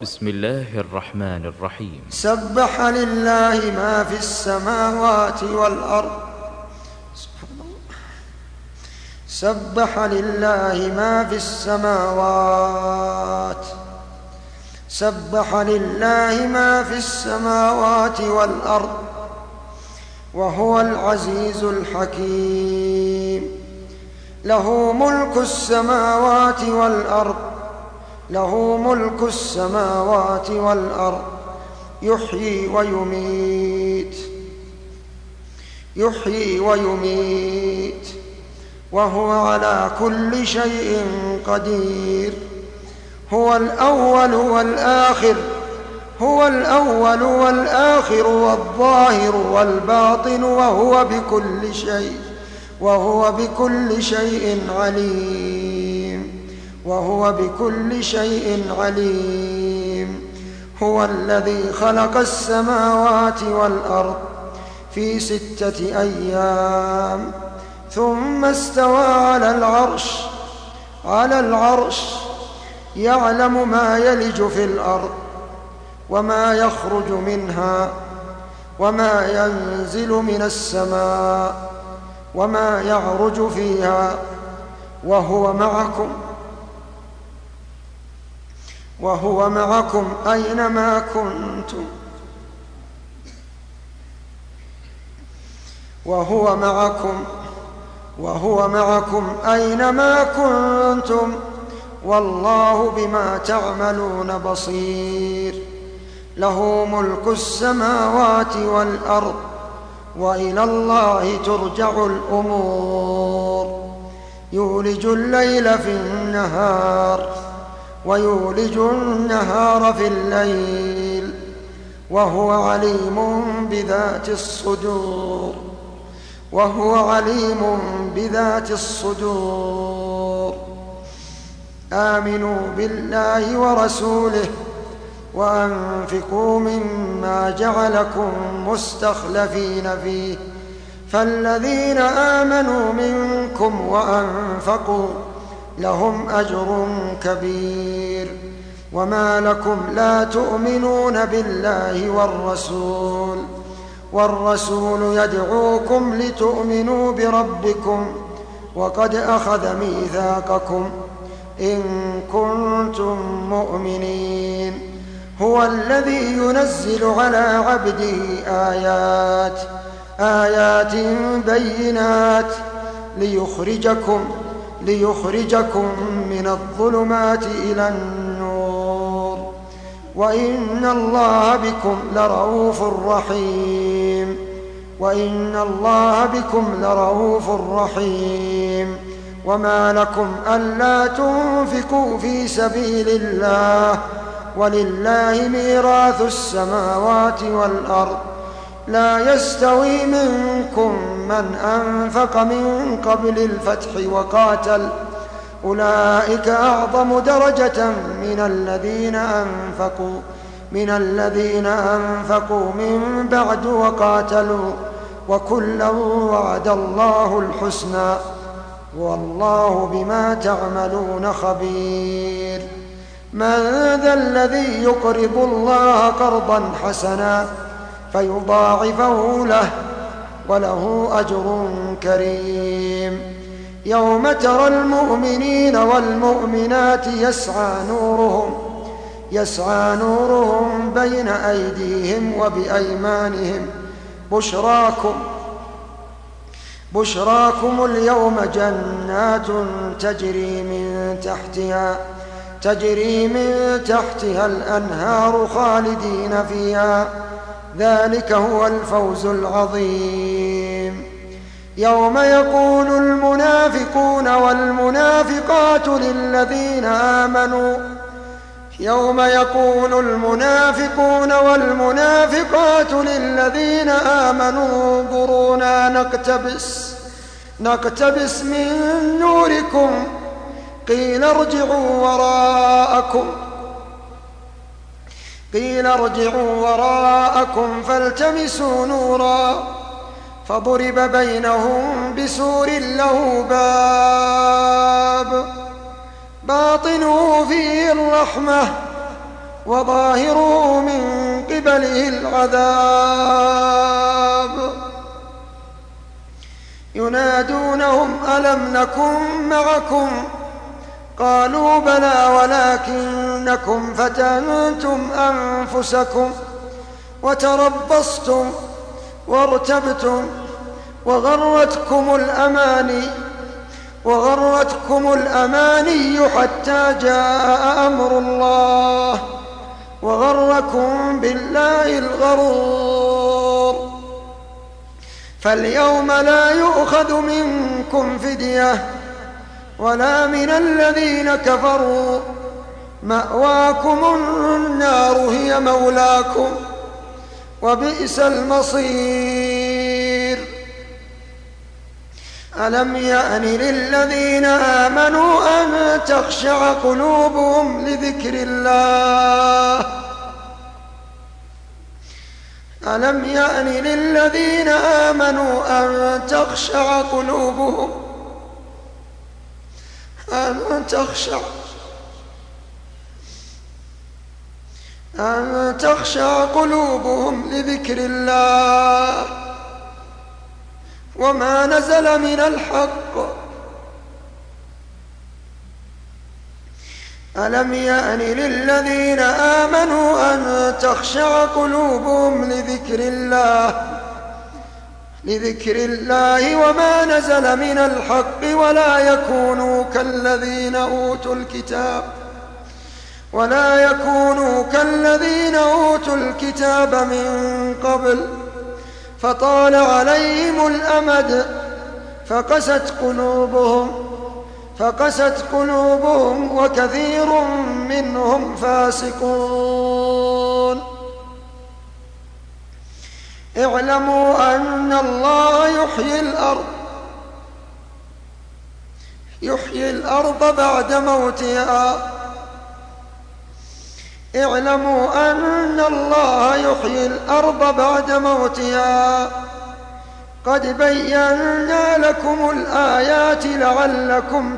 بسم الله الرحمن الرحيم. سبح لله ما في السماوات والأرض. سبحان الله. سبح لله ما في السماوات. سبح لله ما في السماوات والأرض وهو العزيز الحكيم. له ملك السماوات والأرض. له ملك السماوات والأرض يحيي ويميت. يحيي ويميت وهو على كل شيء قدير. هو الأول والآخر. هو الأول والآخر والظاهر والباطن وهو بكل شيء عليم. وهو بكل شيء عليم. هو الذي خلق السماوات والأرض في 6 أيام ثم استوى على العرش يعلم ما يلج في الأرض وما يخرج منها وما ينزل من السماء وما يعرج فيها وهو معكم أينما كنتم. وهو معكم أينما كنتم والله بما تعملون بصير. له ملك السماوات والأرض وإلى الله ترجع الأمور. يولج الليل في النهار ويولج النهار في الليل وهو عليم بذات الصدور. آمنوا بالله ورسوله وأنفقوا مما جعلكم مستخلفين فيه فالذين آمنوا منكم وأنفقوا لهم أجر كبير. وما لكم لا تؤمنون بالله والرسول يدعوكم لتؤمنوا بربكم وقد أخذ ميثاقكم إن كنتم مؤمنين. هو الذي ينزل على عبده آيات بينات ليخرجكم من الظلمات إلى النور وإن الله بكم لرؤوف رحيم. وما لكم ألا تنفقوا في سبيل الله ولله ميراث السماوات والأرض. لا يستوي منكم من أنفق من قبل الفتح وقاتل أولئك أعظم درجة من الذين أنفقوا من بعد وقاتلوا وكلا وعد الله الحسنى والله بما تعملون خبير. من ذا الذي يقرض الله قرضا حسنا فيضاعفه له وله أجر كريم. يوم ترى المؤمنين والمؤمنات يسعى نورهم بين أيديهم وبأيمانهم بشراكم اليوم جنات تجري من تحتها الأنهار خالدين فيها ذلك هو الفوز العظيم. يوم يقول المنافقون والمنافقات للذين آمنوا انظرونا نقتبس من نوركم قيل ارجعوا وراءكم فالتمسوا نورا فضرب بينهم بسور له باب باطنه فيه الرحمة وظاهره من قبله العذاب. ينادونهم ألم نكن معكم قالوا بلى ولكنكم فتنتم أنفسكم وتربصتم وارتبتم وغرتكم الأماني حتى جاء أمر الله وغركم بالله الغرور. فاليوم لا يؤخذ منكم فدية ولا من الذين كفروا، مأواكم النار هي مولاكم وبئس المصير. ألم يأن للذين آمنوا أن تخشع قلوبهم لذكر الله ألم يأن للذين آمنوا أن تخشع قلوبهم لذكر الله وما نزل من الحق. ألم يأن للذين آمنوا أن تخشع قلوبهم لذكر الله وما نزل من الحق ولا يكونوا كالذين أوتوا الكتاب من قبل فطال عليهم الأمد فقست قلوبهم وكثير منهم فاسقون. اعلموا أن الله يحيي الأرض بعد موتها قد بينا لكم الآيات لعلكم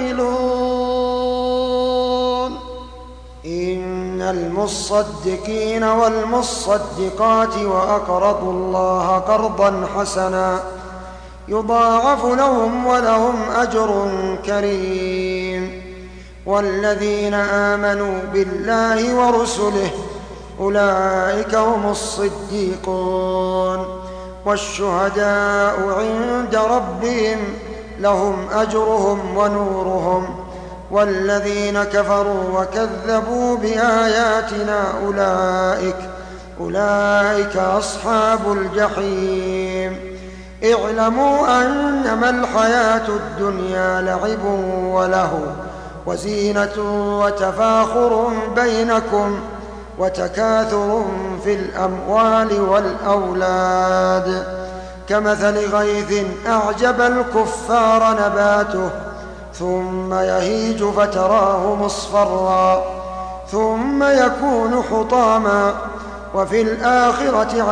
تعقلون. إن المصدقين والمصدقات وأقرضوا الله قرضا حسنا يضاعف لهم ولهم أجر كريم. والذين آمنوا بالله ورسله أولئك هم الصديقون والشهداء عند ربهم لهم أجرهم ونورهم. والذين كفروا وكذبوا بآياتنا أولئك أصحاب الجحيم. اعلموا أنما الحياة الدنيا لعب ولهو وزينة وتفاخر بينكم وتكاثر في الأموال والأولاد كمثل غيث أعجب الكفار نباته ثم يهيج فتراه مصفرا ثم يكون حطاما وفي الآخرة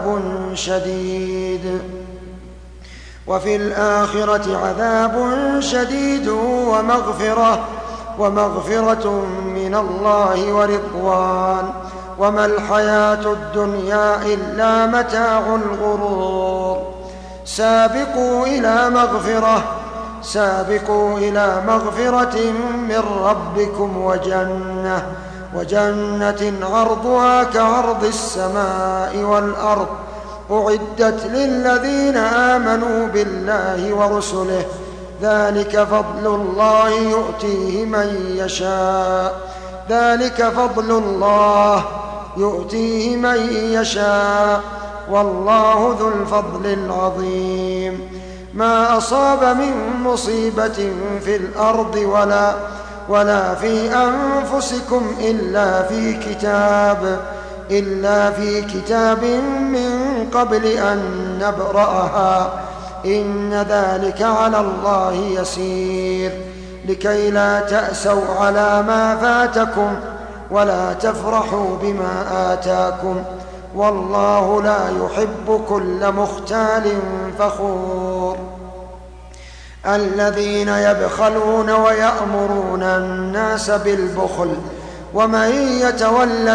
عذاب شديد ومغفرة من الله ورضوان وما الحياة الدنيا إلا متاع الغرور. سابقوا إلى مغفرة من ربكم وجنة عرضها كعرض السماء والأرض أعدت للذين آمنوا بالله ورسله ذلك فضل الله يؤتيه من يشاء والله ذو الفضل العظيم. ما أصاب من مصيبة في الأرض ولا في أنفسكم إلا في كتاب من قبل أن نبرأها إن ذلك على الله يسير. لكي لا تأسوا على ما فاتكم ولا تفرحوا بما آتاكم والله لا يحب كل مختال فخور. الذين يبخلون ويأمرون الناس بالبخل ومن يتول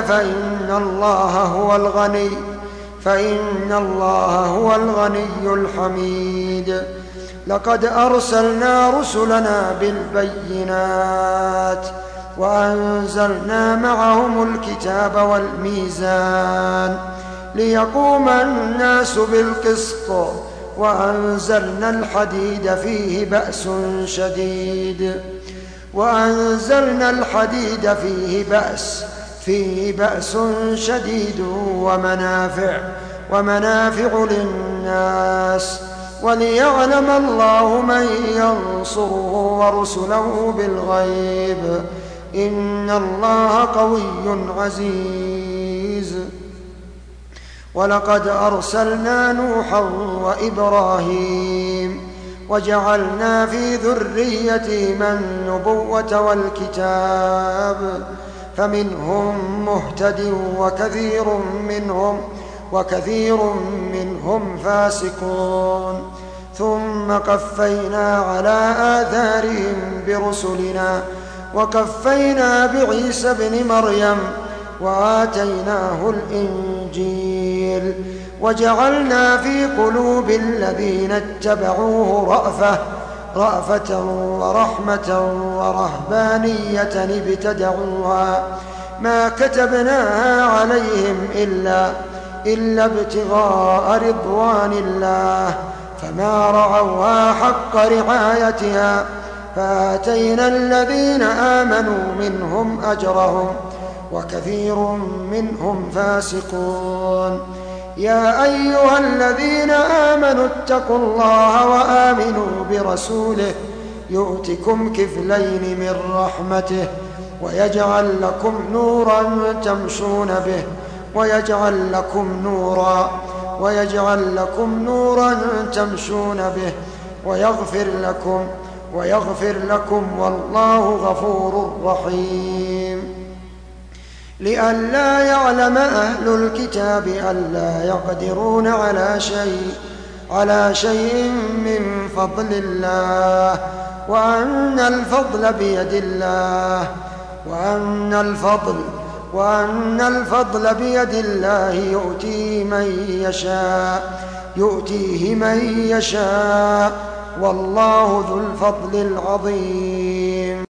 فإن الله هو الغني الحميد. لقد أرسلنا رسلنا بالبينات وأنزلنا معهم الكتاب والميزان ليقوم الناس بالقسط وأنزلنا الحديد فيه بأس شديد ومنافع للناس وليعلم الله من ينصره ورسله بالغيب إن الله قوي عزيز. ولقد أرسلنا نوحا وإبراهيم وجعلنا في ذريتهما النبوة والكتاب فمنهم مهتد وكثير منهم فاسقون. ثم قفينا على آثارهم برسلنا وقفينا بعيسى ابن مريم وآتيناه الإنجيل وجعلنا في قلوب الذين اتبعوه رأفة ورحمة ورهبانية ابتدعوها ما كتبناها عليهم إلا ابتغاء رضوان الله فما رعوها حق رعايتها فآتينا الذين آمنوا منهم أجرهم وكثير منهم فاسقون. يا أيها الذين آمنوا اتقوا الله وآمنوا برسوله يؤتكم كفلين من رحمته ويجعل لكم نورا تمشون به ويغفر لكم والله غفور رحيم. لئلا يعلم أهل الكتاب ألا يقدرون على شيء من فضل الله وأن الفضل بيد الله يؤتيه من يشاء والله ذو الفضل العظيم.